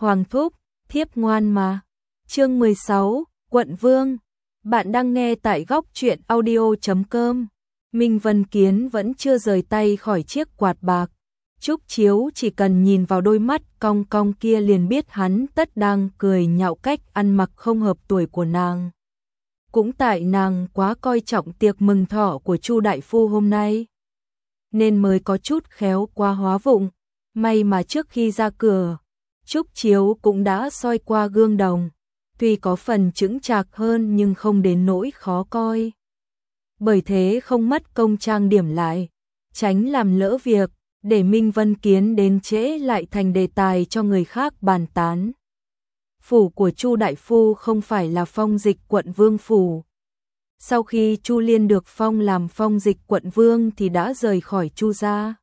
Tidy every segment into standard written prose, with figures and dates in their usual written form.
Hoàng thúc, thiếp ngoan mà. Chương 16, Quận Vương. Bạn đang nghe tại góc truyện audio.com. Minh Vân Kiến vẫn chưa rời tay khỏi chiếc quạt bạc. Trúc Chiếu chỉ cần nhìn vào đôi mắt cong cong kia liền biết hắn tất đang cười nhạo cách ăn mặc không hợp tuổi của nàng. Cũng tại nàng quá coi trọng tiệc mừng thọ của Chu đại phu hôm nay, nên mới có chút khéo quá hóa vụng. May mà trước khi ra cửa, Trúc Chiếu cũng đã soi qua gương đồng, tuy có phần chững chạc hơn nhưng không đến nỗi khó coi. Bởi thế không mất công trang điểm lại, tránh làm lỡ việc, để Minh Vân Kiến đến trễ lại thành đề tài cho người khác bàn tán. Phủ của Chu đại phu không phải là phong dịch quận vương phủ. Sau khi Chu Liên được phong làm phong dịch quận vương thì đã rời khỏi Chu gia,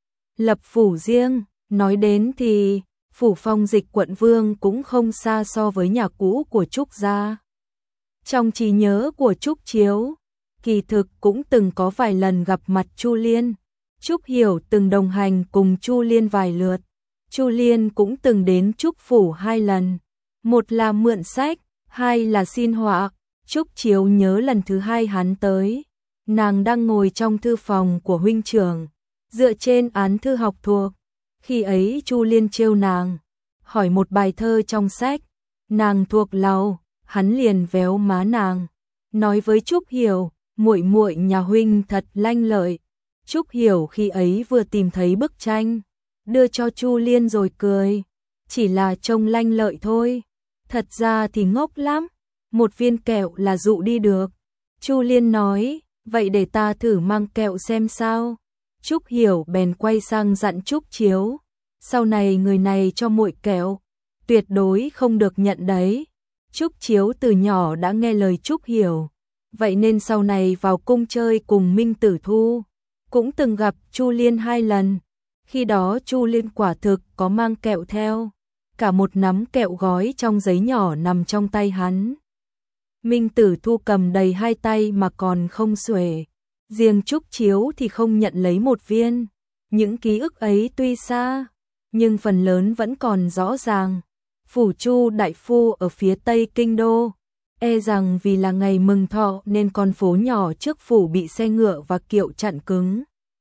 lập phủ riêng. Nói đến thì phủ phong dịch quận vương cũng không xa so với nhà cũ của Trúc gia. Trong trí nhớ của Trúc Chiếu, kỳ thực cũng từng có vài lần gặp mặt Chu Liên. Trúc Hiểu từng đồng hành cùng Chu Liên vài lượt. Chu Liên cũng từng đến Trúc phủ 2 lần, một là mượn sách, 2 là xin họa. Trúc Chiếu nhớ lần thứ 2 hắn tới, nàng đang ngồi trong thư phòng của huynh trưởng, dựa trên án thư học thuộc. Khi ấy Chu Liên trêu nàng, hỏi một bài thơ trong sách, nàng thuộc lầu, hắn liền véo má nàng, nói với Trúc Hiểu, muội muội nhà huynh thật lanh lợi. Trúc Hiểu khi ấy vừa tìm thấy bức tranh, đưa cho Chu Liên rồi cười, chỉ là trông lanh lợi thôi, thật ra thì ngốc lắm, một viên kẹo là dụ đi được. Chu Liên nói, vậy để ta thử mang kẹo xem sao. Trúc Hiểu bèn quay sang dặn Trúc Chiếu, sau này người này cho muội kẹo, tuyệt đối không được nhận đấy. Trúc Chiếu từ nhỏ đã nghe lời Trúc Hiểu, vậy nên sau này vào cung chơi cùng Minh Tử Thu, cũng từng gặp Chu Liên 2 lần. Khi đó Chu Liên quả thực có mang kẹo theo, cả một nắm kẹo gói trong giấy nhỏ nằm trong tay hắn. Minh Tử Thu cầm đầy 2 tay mà còn không xuể, riêng Trúc Chiếu thì không nhận lấy một viên. Những ký ức ấy tuy xa, nhưng phần lớn vẫn còn rõ ràng. Phủ Chu đại phu ở phía tây kinh đô, e rằng vì là ngày mừng thọ nên con phố nhỏ trước phủ bị xe ngựa và kiệu chặn cứng.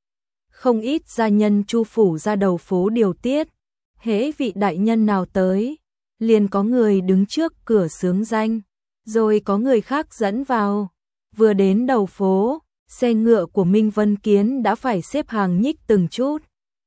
Không ít gia nhân Chu phủ ra đầu phố điều tiết, hễ vị đại nhân nào tới, liền có người đứng trước cửa xướng danh, rồi có người khác dẫn vào. Vừa đến đầu phố, xe ngựa của Minh Vân Kiến đã phải xếp hàng nhích từng chút.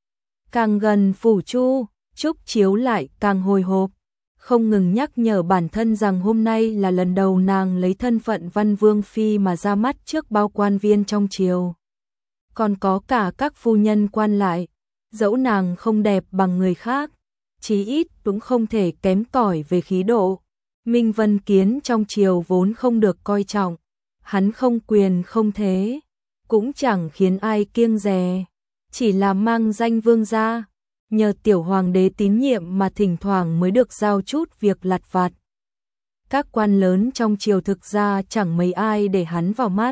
Càng gần phủ Chu, Trúc Chiếu lại càng hồi hộp, không ngừng nhắc nhở bản thân rằng hôm nay là lần đầu nàng lấy thân phận Văn Vương phi mà ra mắt trước bao quan viên trong triều, còn có cả các phu nhân quan lại. Dẫu nàng không đẹp bằng người khác, chí ít cũng không thể kém cỏi về khí độ. Minh Vân Kiến trong triều vốn không được coi trọng, hắn không quyền không thế, cũng chẳng khiến ai kiêng dè, chỉ là mang danh vương gia, nhờ tiểu hoàng đế tín nhiệm mà thỉnh thoảng mới được giao chút việc lặt vặt. Các quan lớn trong triều thực ra chẳng mấy ai để hắn vào mắt.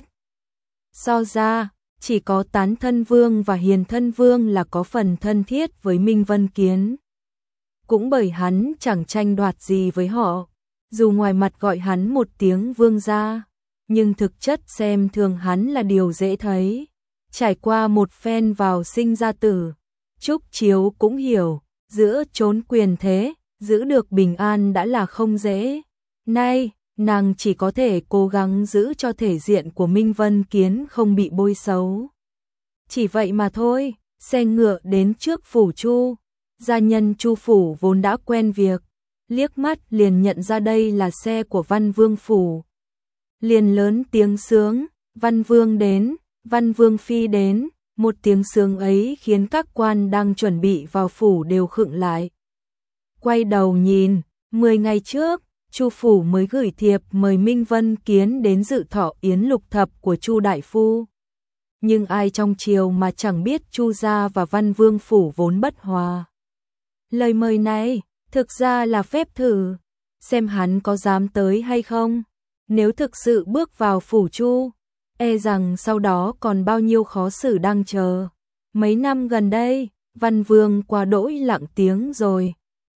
So ra, chỉ có Tán Thân Vương và Hiền Thân Vương là có phần thân thiết với Minh Vân Kiến. Cũng bởi hắn chẳng tranh đoạt gì với họ, dù ngoài mặt gọi hắn một tiếng vương gia, nhưng thực chất xem thường hắn là điều dễ thấy. Trải qua một phen vào sinh ra tử, Trúc Chiếu cũng hiểu, giữa chốn quyền thế, giữ được bình an đã là không dễ. Nay, nàng chỉ có thể cố gắng giữ cho thể diện của Minh Vân Kiến không bị bôi xấu. Chỉ vậy mà thôi, xe ngựa đến trước phủ Chu, gia nhân Chu phủ vốn đã quen việc, liếc mắt liền nhận ra đây là xe của Văn Vương phủ. Liền lớn tiếng sướng, Văn Vương đến, Văn Vương phi đến. Một tiếng sướng ấy khiến các quan đang chuẩn bị vào phủ đều khựng lại. Quay đầu nhìn, 10 ngày trước, Chu phủ mới gửi thiệp mời Minh Vân Kiến đến dự thọ yến lục thập của Chu đại phu. Nhưng ai trong triều mà chẳng biết Chu gia và Văn Vương phủ vốn bất hòa. Lời mời này thực ra là phép thử, xem hắn có dám tới hay không. Nếu thực sự bước vào phủ Chu, e rằng sau đó còn bao nhiêu khó xử đang chờ. Mấy năm gần đây, Văn Vương quá đỗi lặng tiếng rồi,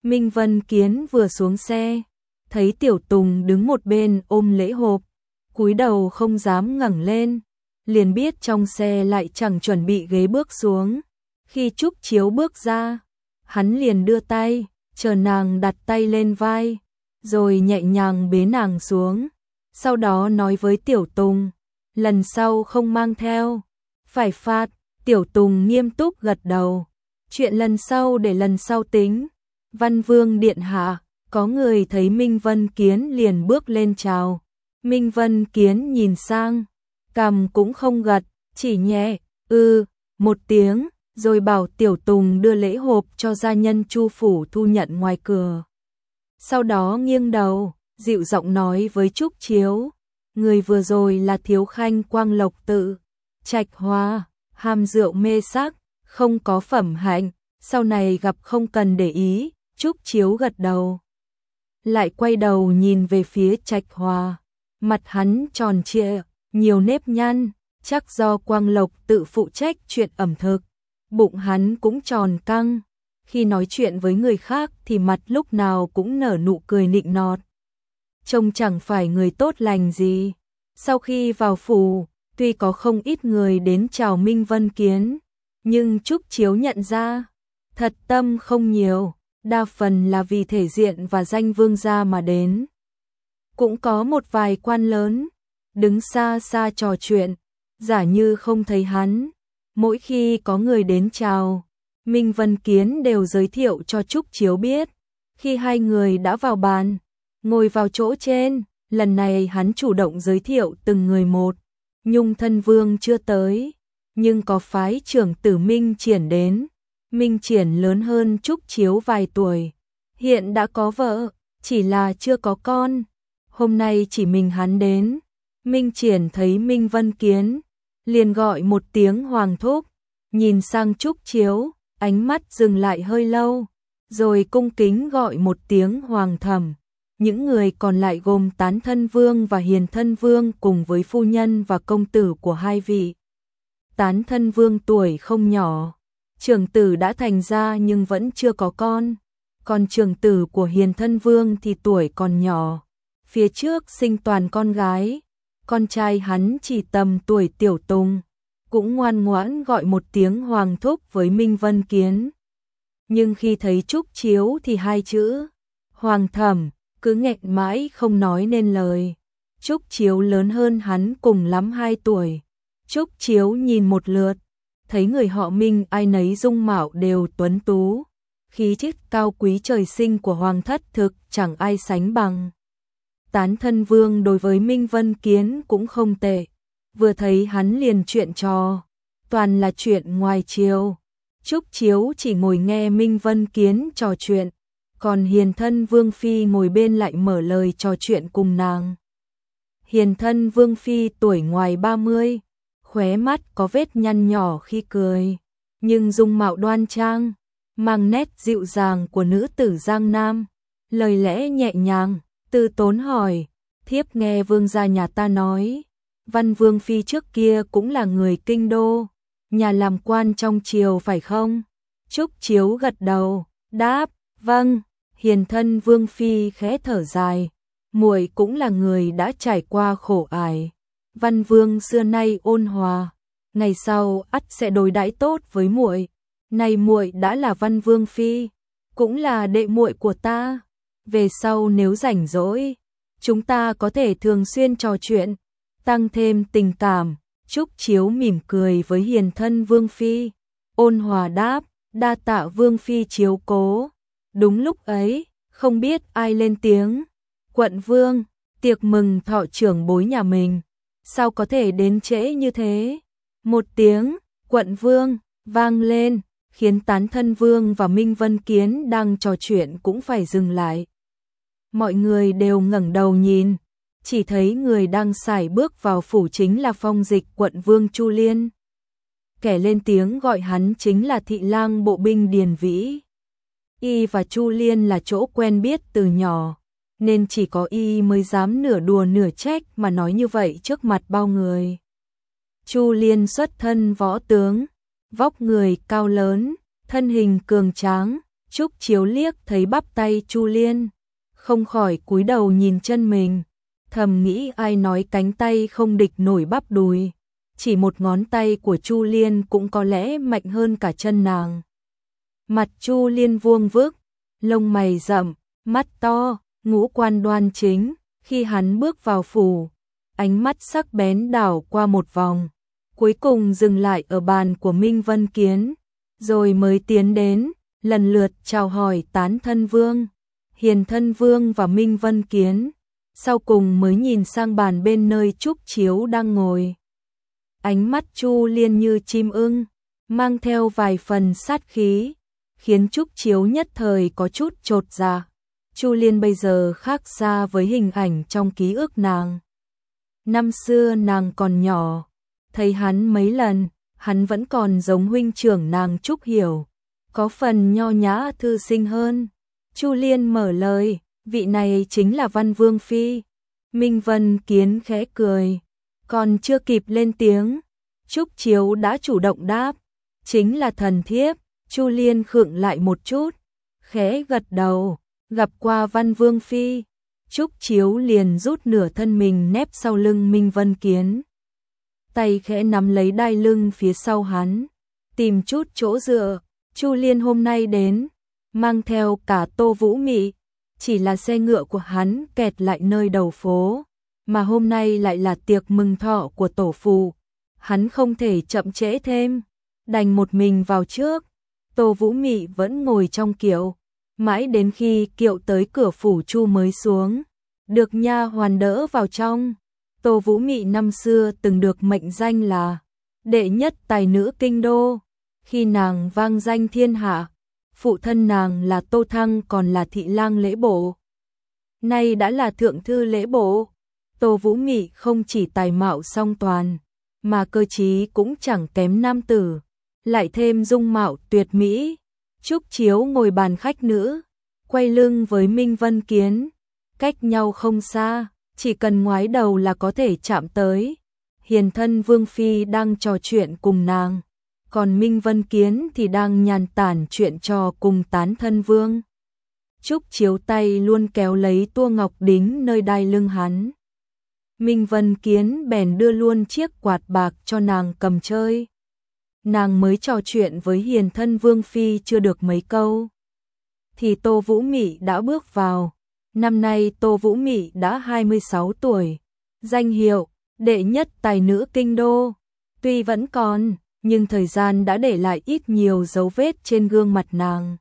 Minh Vân Kiến vừa xuống xe, thấy Tiểu Tùng đứng một bên ôm lễ hộp, cúi đầu không dám ngẩng lên, liền biết trong xe lại chẳng chuẩn bị ghế bước xuống. Khi Trúc Chiếu bước ra, hắn liền đưa tay, chờ nàng đặt tay lên vai, rồi nhẹ nhàng bế nàng xuống. Sau đó nói với Tiểu Tùng, lần sau không mang theo, phải phạt. Tiểu Tùng nghiêm túc gật đầu, chuyện lần sau để lần sau tính. Văn Vương điện hạ, có người thấy Minh Vân Kiến liền bước lên chào. Minh Vân Kiến nhìn sang, cằm cũng không gật, chỉ nhẹ, một tiếng, rồi bảo Tiểu Tùng đưa lễ hộp cho gia nhân Chu phủ thu nhận ngoài cửa. Sau đó nghiêng đầu, dịu giọng nói với Trúc Chiếu, người vừa rồi là Thiếu Khanh Quang Lộc Tự, Trạch Hoa, ham rượu mê sắc, không có phẩm hạnh, sau này gặp không cần để ý. Trúc Chiếu gật đầu, lại quay đầu nhìn về phía Trạch Hoa, mặt hắn tròn trịa, nhiều nếp nhăn, chắc do Quang Lộc Tự phụ trách chuyện ẩm thực, bụng hắn cũng tròn căng, khi nói chuyện với người khác thì mặt lúc nào cũng nở nụ cười nịnh nọt, trông chẳng phải người tốt lành gì. Sau khi vào phủ, tuy có không ít người đến chào Minh Vân Kiến, nhưng Trúc Chiếu nhận ra, thật tâm không nhiều, đa phần là vì thể diện và danh vương gia mà đến. Cũng có một vài quan lớn, đứng xa xa trò chuyện, giả như không thấy hắn. Mỗi khi có người đến chào, Minh Vân Kiến đều giới thiệu cho Trúc Chiếu biết. Khi hai người đã vào bàn, ngồi vào chỗ trên, lần này hắn chủ động giới thiệu từng người một. Nhung Thân Vương chưa tới, nhưng có phái trưởng tử Minh Triển đến. Minh Triển lớn hơn Trúc Chiếu vài tuổi, hiện đã có vợ, chỉ là chưa có con. Hôm nay chỉ mình hắn đến. Minh Triển thấy Minh Vân Kiến, liền gọi một tiếng hoàng thúc, nhìn sang Trúc Chiếu, ánh mắt dừng lại hơi lâu, rồi cung kính gọi một tiếng hoàng thẩm. Những người còn lại gồm Tán Thân Vương và Hiền Thân Vương cùng với phu nhân và công tử của hai vị. Tán Thân Vương tuổi không nhỏ, trưởng tử đã thành ra nhưng vẫn chưa có con, còn trưởng tử của Hiền Thân Vương thì tuổi còn nhỏ, phía trước sinh toàn con gái, con trai hắn chỉ tầm tuổi Tiểu Tùng, cũng ngoan ngoãn gọi một tiếng hoàng thúc với Minh Vân Kiến. Nhưng khi thấy Trúc Chiếu thì hai chữ hoàng thẩm cứ nghẹn mãi không nói nên lời. Trúc Chiếu lớn hơn hắn cùng lắm 2 tuổi. Trúc Chiếu nhìn một lượt, thấy người họ Minh ai nấy dung mạo đều tuấn tú, khí chất cao quý trời sinh của hoàng thất thực chẳng ai sánh bằng. Tán Thân Vương đối với Minh Vân Kiến cũng không tệ, vừa thấy hắn liền chuyện trò, toàn là chuyện ngoài chiều. Trúc Chiếu chỉ ngồi nghe Minh Vân Kiến trò chuyện, còn Hiền Thân Vương Phi ngồi bên lại mở lời trò chuyện cùng nàng. Hiền Thân Vương Phi tuổi ngoài 30, khóe mắt có vết nhăn nhỏ khi cười, nhưng dung mạo đoan trang, mang nét dịu dàng của nữ tử Giang Nam, lời lẽ nhẹ nhàng, từ tốn hỏi, thiếp nghe vương gia nhà ta nói, Văn Vương Phi trước kia cũng là người kinh đô, nhà làm quan trong triều phải không? Trúc Chiếu gật đầu, đáp, vâng. Hiền Thân Vương Phi khẽ thở dài, muội cũng là người đã trải qua khổ ải. Văn Vương xưa nay ôn hòa, ngày sau ắt sẽ đối đãi tốt với muội. Nay muội đã là Văn Vương Phi, cũng là đệ muội của ta. Về sau nếu rảnh rỗi, chúng ta có thể thường xuyên trò chuyện, tăng thêm tình cảm. Trúc Chiếu mỉm cười với Hiền Thân Vương Phi, ôn hòa đáp, đa tạ Vương Phi chiếu cố. Đúng lúc ấy, không biết ai lên tiếng, quận vương, tiệc mừng thọ trưởng bối nhà mình, sao có thể đến trễ như thế? Một tiếng, quận vương, vang lên, khiến Tán Thân Vương và Minh Vân Kiến đang trò chuyện cũng phải dừng lại. Mọi người đều ngẩng đầu nhìn, chỉ thấy người đang sải bước vào phủ chính là Phong Dịch quận vương Chu Liên. Kẻ lên tiếng gọi hắn chính là thị lang bộ binh Điền Vĩ. Y và Chu Liên là chỗ quen biết từ nhỏ, nên chỉ có Y mới dám nửa đùa nửa trách mà nói như vậy trước mặt bao người. Chu Liên xuất thân võ tướng, vóc người cao lớn, thân hình cường tráng, Trúc Chiếu liếc thấy bắp tay Chu Liên, không khỏi cúi đầu nhìn chân mình, thầm nghĩ ai nói cánh tay không địch nổi bắp đùi, chỉ một ngón tay của Chu Liên cũng có lẽ mạnh hơn cả chân nàng. Mặt Chu Liên vuông vức, lông mày rậm, mắt to, ngũ quan đoan chính, khi hắn bước vào phủ, ánh mắt sắc bén đảo qua một vòng, cuối cùng dừng lại ở bàn của Minh Vân Kiến, rồi mới tiến đến, lần lượt chào hỏi Tán Thân Vương, Hiền Thân Vương và Minh Vân Kiến, sau cùng mới nhìn sang bàn bên nơi Trúc Chiếu đang ngồi. Ánh mắt Chu Liên như chim ưng, mang theo vài phần sát khí, khiến Trúc Chiếu nhất thời có chút chột dạ. Chu Liên bây giờ khác xa với hình ảnh trong ký ức nàng. Năm xưa nàng còn nhỏ, thấy hắn mấy lần, hắn vẫn còn giống huynh trưởng nàng Trúc Hiểu, có phần nho nhã thư sinh hơn. Chu Liên mở lời, vị này chính là Văn Vương Phi. Minh Vân Kiến khẽ cười, còn chưa kịp lên tiếng, Trúc Chiếu đã chủ động đáp, chính là thần thiếp. Chu Liên khựng lại một chút, khẽ gật đầu, gặp qua Văn Vương Phi. Trúc Chiếu liền rút nửa thân mình nép sau lưng Minh Vân Kiến, tay khẽ nắm lấy đai lưng phía sau hắn, tìm chút chỗ dựa. Chu Liên hôm nay đến, mang theo cả Tô Vũ Mị, chỉ là xe ngựa của hắn kẹt lại nơi đầu phố, mà hôm nay lại là tiệc mừng thọ của tổ phụ, hắn không thể chậm trễ thêm, đành một mình vào trước. Tô Vũ Mị vẫn ngồi trong kiệu, mãi đến khi kiệu tới cửa phủ Chu mới xuống, được nha hoàn đỡ vào trong. Tô Vũ Mị năm xưa từng được mệnh danh là đệ nhất tài nữ kinh đô, khi nàng vang danh thiên hạ, phụ thân nàng là Tô Thăng còn là thị lang lễ bộ, nay đã là thượng thư lễ bộ. Tô Vũ Mị không chỉ tài mạo song toàn, mà cơ trí cũng chẳng kém nam tử, lại thêm dung mạo tuyệt mỹ. Trúc Chiếu ngồi bàn khách nữ, quay lưng với Minh Vân Kiến, cách nhau không xa, chỉ cần ngoái đầu là có thể chạm tới. Hiền Thân Vương Phi đang trò chuyện cùng nàng, còn Minh Vân Kiến thì đang nhàn tản chuyện trò cùng Tán Thân Vương. Trúc Chiếu tay luôn kéo lấy tua ngọc đính nơi đai lưng hắn. Minh Vân Kiến bèn đưa luôn chiếc quạt bạc cho nàng cầm chơi. Nàng mới trò chuyện với Hiền Thân Vương Phi chưa được mấy câu, thì Tô Vũ Mị đã bước vào. Năm nay Tô Vũ Mị đã 26 tuổi, danh hiệu đệ nhất tài nữ kinh đô tuy vẫn còn, nhưng thời gian đã để lại ít nhiều dấu vết trên gương mặt nàng.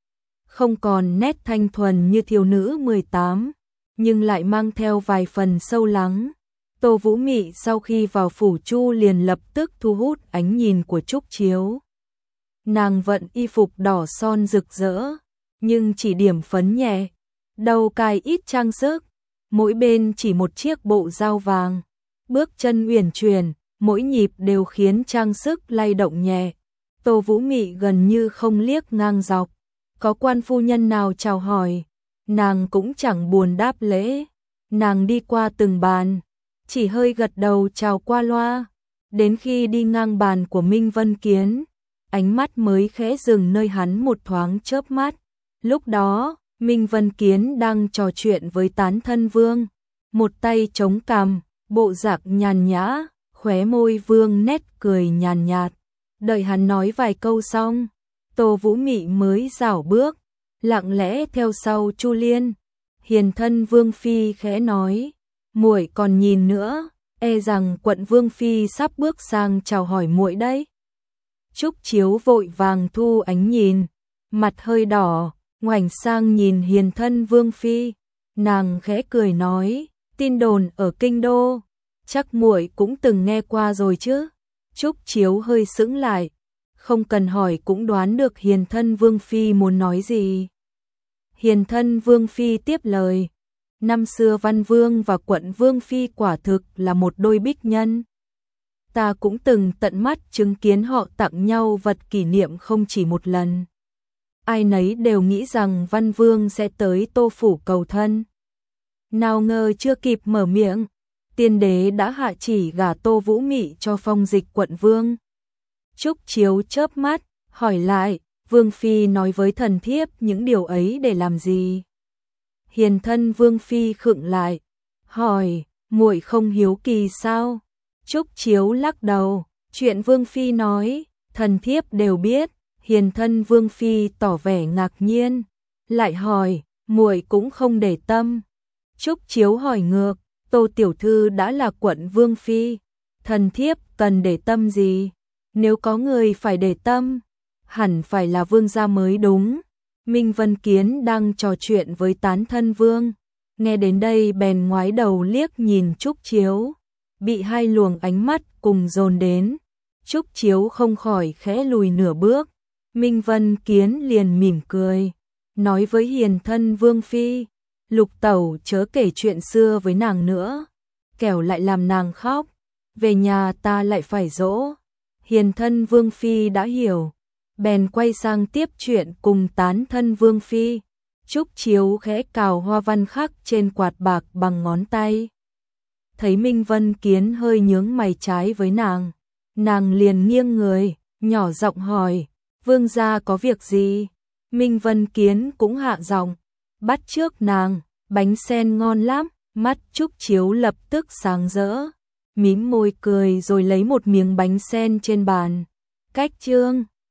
Không còn nét thanh thuần như thiếu nữ 18, nhưng lại mang theo vài phần sâu lắng. Tô Vũ Mị sau khi vào phủ Chu liền lập tức thu hút ánh nhìn của Trúc Chiếu. Nàng vận y phục đỏ son rực rỡ, nhưng chỉ điểm phấn nhẹ, đầu cài ít trang sức, mỗi bên chỉ một chiếc bộ dao vàng, bước chân uyển chuyển, mỗi nhịp đều khiến trang sức lay động nhẹ. Tô Vũ Mị gần như không liếc ngang dọc, có quan phu nhân nào chào hỏi, nàng cũng chẳng buồn đáp lễ. Nàng đi qua từng bàn, chỉ hơi gật đầu chào qua loa, đến khi đi ngang bàn của Minh Vân Kiến, ánh mắt mới khẽ dừng nơi hắn một thoáng chớp mắt. Lúc đó, Minh Vân Kiến đang trò chuyện với Tán Thân Vương, một tay chống cằm, bộ dạng nhàn nhã, khóe môi vương nét cười nhàn nhạt. Đợi hắn nói vài câu xong, Tô Vũ Mị mới rảo bước, lặng lẽ theo sau Chu Liên. Hiền Thân Vương Phi khẽ nói, muội còn nhìn nữa, e rằng quận Vương Phi sắp bước sang chào hỏi muội đấy. Trúc Chiếu vội vàng thu ánh nhìn, mặt hơi đỏ, ngoảnh sang nhìn Hiền Thân Vương Phi, nàng khẽ cười nói, tin đồn ở kinh đô, chắc muội cũng từng nghe qua rồi chứ. Trúc Chiếu hơi sững lại, không cần hỏi cũng đoán được Hiền Thân Vương Phi muốn nói gì. Hiền Thân Vương Phi tiếp lời, năm xưa Văn Vương và quận Vương Phi quả thực là một đôi bích nhân. Ta cũng từng tận mắt chứng kiến họ tặng nhau vật kỷ niệm không chỉ một lần. Ai nấy đều nghĩ rằng Văn Vương sẽ tới Tô phủ cầu thân. Nào ngờ chưa kịp mở miệng, tiên đế đã hạ chỉ gả Tô Vũ Mị cho Phong Dịch quận Vương. Trúc Chiếu chớp mắt, hỏi lại, Vương Phi nói với thần thiếp những điều ấy để làm gì? Hiền thân Vương Phi khựng lại, hỏi, muội không hiếu kỳ sao? Trúc Chiếu lắc đầu, chuyện Vương Phi nói, thần thiếp đều biết. Hiền thân Vương Phi tỏ vẻ ngạc nhiên, lại hỏi, muội cũng không để tâm. Trúc Chiếu hỏi ngược, Tô tiểu thư đã là quận Vương Phi, thần thiếp cần để tâm gì? Nếu có người phải để tâm, hẳn phải là vương gia mới đúng. Minh Vân Kiến đang trò chuyện với tán thân vương, nghe đến đây bèn ngoái đầu liếc nhìn Trúc Chiếu, bị hai luồng ánh mắt cùng dồn đến. Trúc Chiếu không khỏi khẽ lùi nửa bước. Minh Vân Kiến liền mỉm cười, nói với hiền thân Vương Phi, Lục tẩu chớ kể chuyện xưa với nàng nữa, kẻo lại làm nàng khóc, về nhà ta lại phải dỗ. Hiền thân Vương Phi đã hiểu, bèn quay sang tiếp chuyện cùng tán thân Vương Phi. Trúc Chiếu khẽ cào hoa văn khắc trên quạt bạc bằng ngón tay. Thấy Minh Vân Kiến hơi nhướng mày trái với nàng liền nghiêng người, nhỏ giọng hỏi, vương gia có việc gì? Minh Vân Kiến cũng hạ giọng, bắt trước nàng, bánh sen ngon lắm. Mắt Trúc Chiếu lập tức sáng rỡ, mím môi cười rồi lấy một miếng bánh sen trên bàn. Cách trương